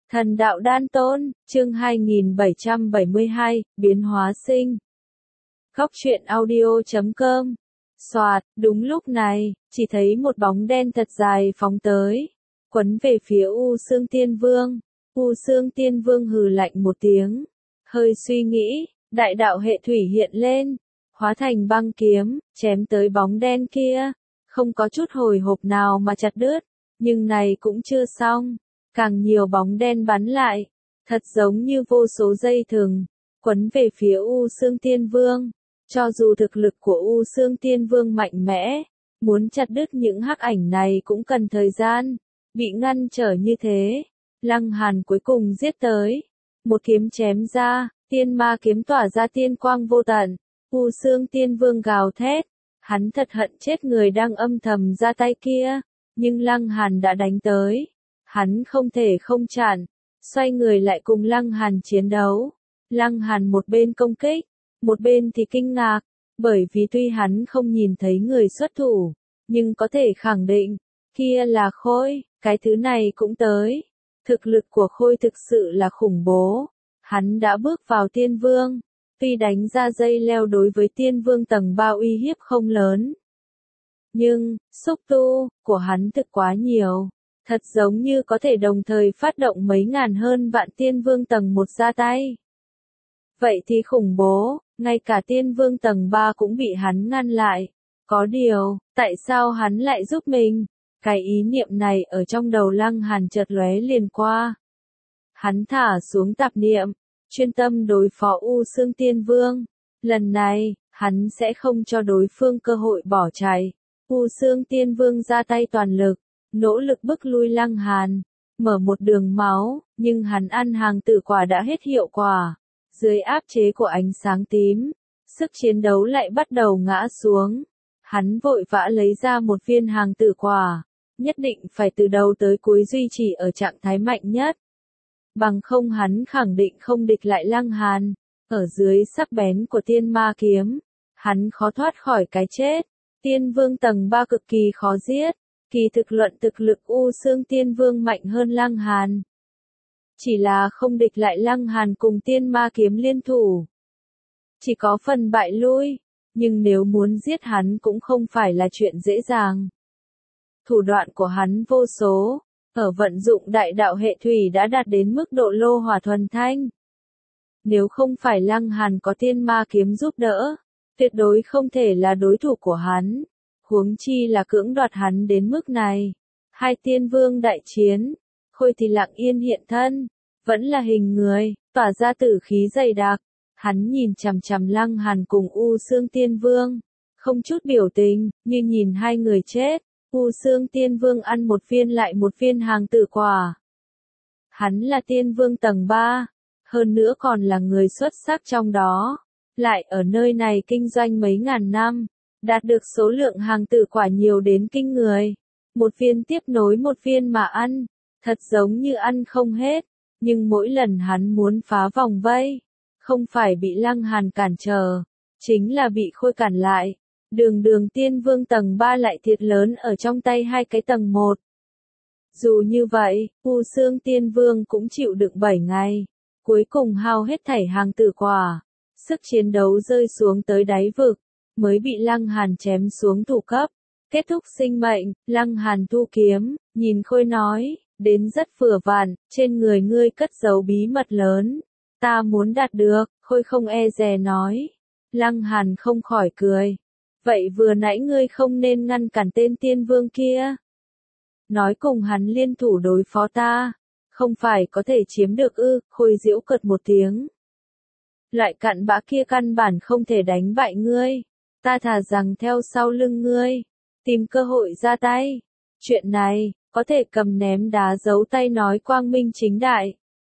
Thần đạo đan tôn, chương 2772, biến hóa sinh. Góc truyện audio.com. Soạt, đúng lúc này, chỉ thấy một bóng đen thật dài phóng tới, quấn về phía U Xương Tiên Vương. U Xương Tiên Vương hừ lạnh một tiếng, hơi suy nghĩ, đại đạo hệ thủy hiện lên, hóa thành băng kiếm, chém tới bóng đen kia, không có chút hồi hộp nào mà chặt đứt, nhưng này cũng chưa xong. Càng nhiều bóng đen bắn lại, thật giống như vô số dây thừng, quấn về phía U Xương Tiên Vương. Cho dù thực lực của U Xương Tiên Vương mạnh mẽ, muốn chặt đứt những hắc ảnh này cũng cần thời gian, bị ngăn trở như thế. Lăng Hàn cuối cùng giết tới, một kiếm chém ra, tiên ma kiếm tỏa ra tiên quang vô tận. U Xương Tiên Vương gào thét, hắn thật hận chết người đang âm thầm ra tay kia, nhưng Lăng Hàn đã đánh tới. Hắn không thể không chặn, xoay người lại cùng Lăng Hàn chiến đấu. Lăng Hàn một bên công kích, một bên thì kinh ngạc, bởi vì tuy hắn không nhìn thấy người xuất thủ, nhưng có thể khẳng định, kia là Khôi, cái thứ này cũng tới. Thực lực của Khôi thực sự là khủng bố, hắn đã bước vào Tiên Vương, tuy đánh ra dây leo đối với Tiên Vương tầng 3 uy hiếp không lớn. Nhưng, xúc tu của hắn thực quá nhiều. Thật giống như có thể đồng thời phát động mấy ngàn hơn vạn tiên vương tầng 1 ra tay. Vậy thì khủng bố, ngay cả tiên vương tầng 3 cũng bị hắn ngăn lại. Có điều, tại sao hắn lại giúp mình? Cái ý niệm này ở trong đầu Lăng Hàn chợt lóe liền qua. Hắn thả xuống tạp niệm, chuyên tâm đối phó U Xương Tiên Vương. Lần này, hắn sẽ không cho đối phương cơ hội bỏ chạy. U Xương Tiên Vương ra tay toàn lực, nỗ lực bức lui Lăng Hàn, mở một đường máu, nhưng hắn ăn hàng tử quả đã hết hiệu quả. Dưới áp chế của ánh sáng tím, sức chiến đấu lại bắt đầu ngã xuống. Hắn vội vã lấy ra một viên hàng tử quả, nhất định phải từ đầu tới cuối duy trì ở trạng thái mạnh nhất. Bằng không hắn khẳng định không địch lại Lăng Hàn, ở dưới sắc bén của tiên ma kiếm, hắn khó thoát khỏi cái chết. Tiên Vương tầng 3 cực kỳ khó giết. Kỳ thực luận thực lực U Xương Tiên Vương mạnh hơn Lăng Hàn. Chỉ là không địch lại Lăng Hàn cùng tiên ma kiếm liên thủ. Chỉ có phần bại lui, nhưng nếu muốn giết hắn cũng không phải là chuyện dễ dàng. Thủ đoạn của hắn vô số, ở vận dụng đại đạo hệ thủy đã đạt đến mức độ lô hỏa thuần thanh. Nếu không phải Lăng Hàn có tiên ma kiếm giúp đỡ, tuyệt đối không thể là đối thủ của hắn. Huống chi là cưỡng đoạt hắn đến mức này. Hai tiên vương đại chiến, Khôi thì lặng yên hiện thân, vẫn là hình người, tỏa ra tử khí dày đặc. Hắn nhìn chằm chằm Lăng Hàn cùng U Xương Tiên Vương, không chút biểu tình, như nhìn hai người chết. U Xương Tiên Vương ăn một viên lại một viên hàng tử quả. Hắn là tiên vương tầng 3, hơn nữa còn là người xuất sắc trong đó, lại ở nơi này kinh doanh mấy ngàn năm. Đạt được số lượng hàng tử quả nhiều đến kinh người. Một viên tiếp nối một viên mà ăn, thật giống như ăn không hết. Nhưng mỗi lần hắn muốn phá vòng vây, không phải bị Lăng Hàn cản trở, chính là bị Khôi cản lại. Đường tiên vương tầng 3 lại thiệt lớn ở trong tay hai cái tầng 1. Dù như vậy, U Xương Tiên Vương cũng chịu đựng 7 ngày. Cuối cùng hao hết thảy hàng tử quả. Sức chiến đấu rơi xuống tới đáy vực. Mới bị Lăng Hàn chém xuống thủ cấp, kết thúc sinh mệnh. Lăng Hàn thu kiếm, nhìn Khôi nói, đến rất vừa vặn, trên người ngươi cất giấu bí mật lớn, ta muốn đạt được. Khôi không e dè nói. Lăng Hàn không khỏi cười, vậy vừa nãy ngươi không nên ngăn cản tên tiên vương kia, nói cùng hắn liên thủ đối phó ta, không phải có thể chiếm được ư? Khôi giễu cợt một tiếng, loại cặn bã kia căn bản không thể đánh bại ngươi. Ta thà rằng theo sau lưng ngươi, tìm cơ hội ra tay. Chuyện này, có thể cầm ném đá giấu tay nói quang minh chính đại.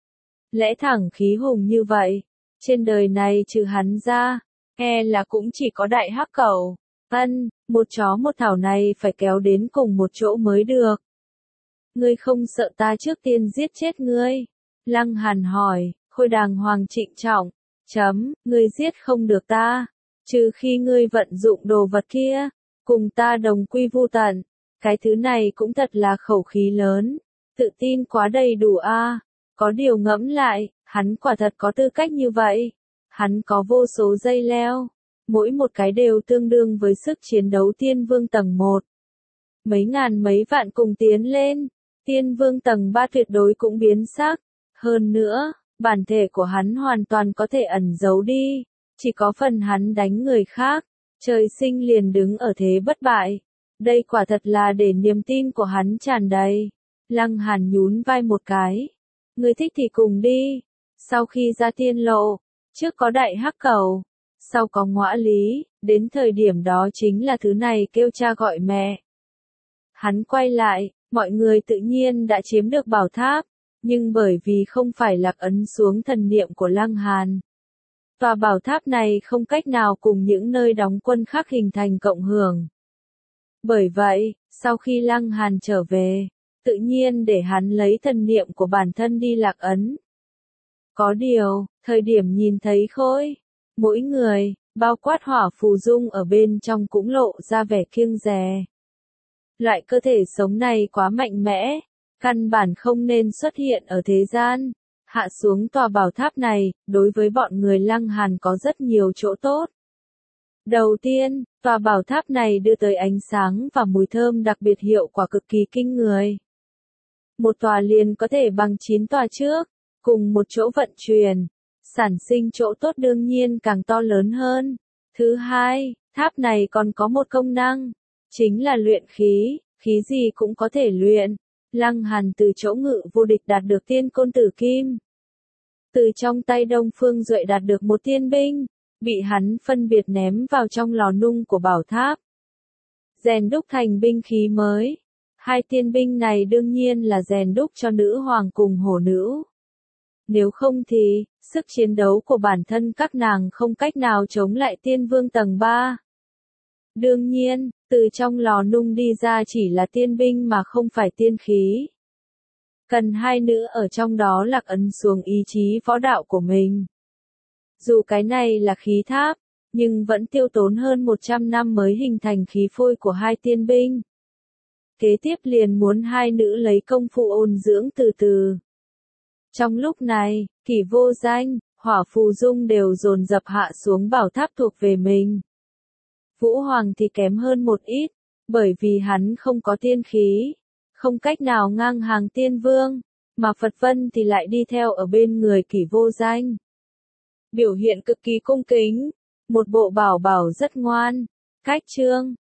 Lẽ thẳng khí hùng như vậy, trên đời này trừ hắn ra, e là cũng chỉ có đại hắc cẩu. Một chó một thảo này phải kéo đến cùng một chỗ mới được. Ngươi không sợ ta trước tiên giết chết ngươi? Lăng Hàn hỏi. Khôi đàng hoàng trịnh trọng. Ngươi giết không được ta. Trừ khi ngươi vận dụng đồ vật kia, cùng ta đồng quy vu tận. Cái thứ này cũng thật là khẩu khí lớn, tự tin quá đầy đủ a. Có điều ngẫm lại, hắn quả thật có tư cách như vậy. Hắn có vô số dây leo, mỗi một cái đều tương đương với sức chiến đấu tiên vương tầng 1. Mấy ngàn mấy vạn cùng tiến lên, tiên vương tầng 3 tuyệt đối cũng biến sắc. Hơn nữa, bản thể của hắn hoàn toàn có thể ẩn giấu đi, chỉ có phần hắn đánh người khác, trời sinh liền đứng ở thế bất bại. Đây quả thật là để niềm tin của hắn tràn đầy. Lăng Hàn nhún vai một cái. Người thích thì cùng đi. Sau khi ra tiên lộ, trước có đại hắc cầu, sau có ngõa lý, đến thời điểm đó chính là thứ này kêu cha gọi mẹ. Hắn quay lại, mọi người tự nhiên đã chiếm được bảo tháp, nhưng bởi vì không phải lạc ấn xuống thần niệm của Lăng Hàn. Tòa bảo tháp này không cách nào cùng những nơi đóng quân khác hình thành cộng hưởng. Bởi vậy, sau khi Lăng Hàn trở về, tự nhiên để hắn lấy thần niệm của bản thân đi lạc ấn. Có điều, thời điểm nhìn thấy khối, mỗi người, bao quát Hỏa Phù Dung ở bên trong cũng lộ ra vẻ kiêng dè. Loại cơ thể sống này quá mạnh mẽ, căn bản không nên xuất hiện ở thế gian. Hạ xuống tòa bảo tháp này, đối với bọn người Lăng Hàn có rất nhiều chỗ tốt. Đầu tiên, tòa bảo tháp này đưa tới ánh sáng và mùi thơm đặc biệt hiệu quả cực kỳ kinh người. Một tòa liền có thể bằng 9 tòa trước, cùng một chỗ vận chuyển, sản sinh chỗ tốt đương nhiên càng to lớn hơn. Thứ hai, tháp này còn có một công năng, chính là luyện khí, khí gì cũng có thể luyện. Lăng Hàn từ chỗ Ngự Vô Địch đạt được tiên côn tử kim. Từ trong tay Đông Phương Duệ đạt được một tiên binh, bị hắn phân biệt ném vào trong lò nung của bảo tháp. Rèn đúc thành binh khí mới. Hai tiên binh này đương nhiên là rèn đúc cho nữ hoàng cùng hổ nữ. Nếu không thì, sức chiến đấu của bản thân các nàng không cách nào chống lại tiên vương tầng 3. Đương nhiên, từ trong lò nung đi ra chỉ là tiên binh mà không phải tiên khí. Cần hai nữ ở trong đó lạc ấn xuống ý chí võ đạo của mình. Dù cái này là khí tháp, nhưng vẫn tiêu tốn hơn 100 năm mới hình thành khí phôi của hai tiên binh. Kế tiếp liền muốn hai nữ lấy công phu ôn dưỡng từ từ. Trong lúc này, Kỷ Vô Danh, Hỏa Phù Dung đều dồn dập hạ xuống bảo tháp thuộc về mình. Vũ Hoàng thì kém hơn một ít, bởi vì hắn không có tiên khí, không cách nào ngang hàng tiên vương, mà Phật Vân thì lại đi theo ở bên người Kỷ Vô Danh. Biểu hiện cực kỳ cung kính, một bộ bảo bảo rất ngoan. Cách chương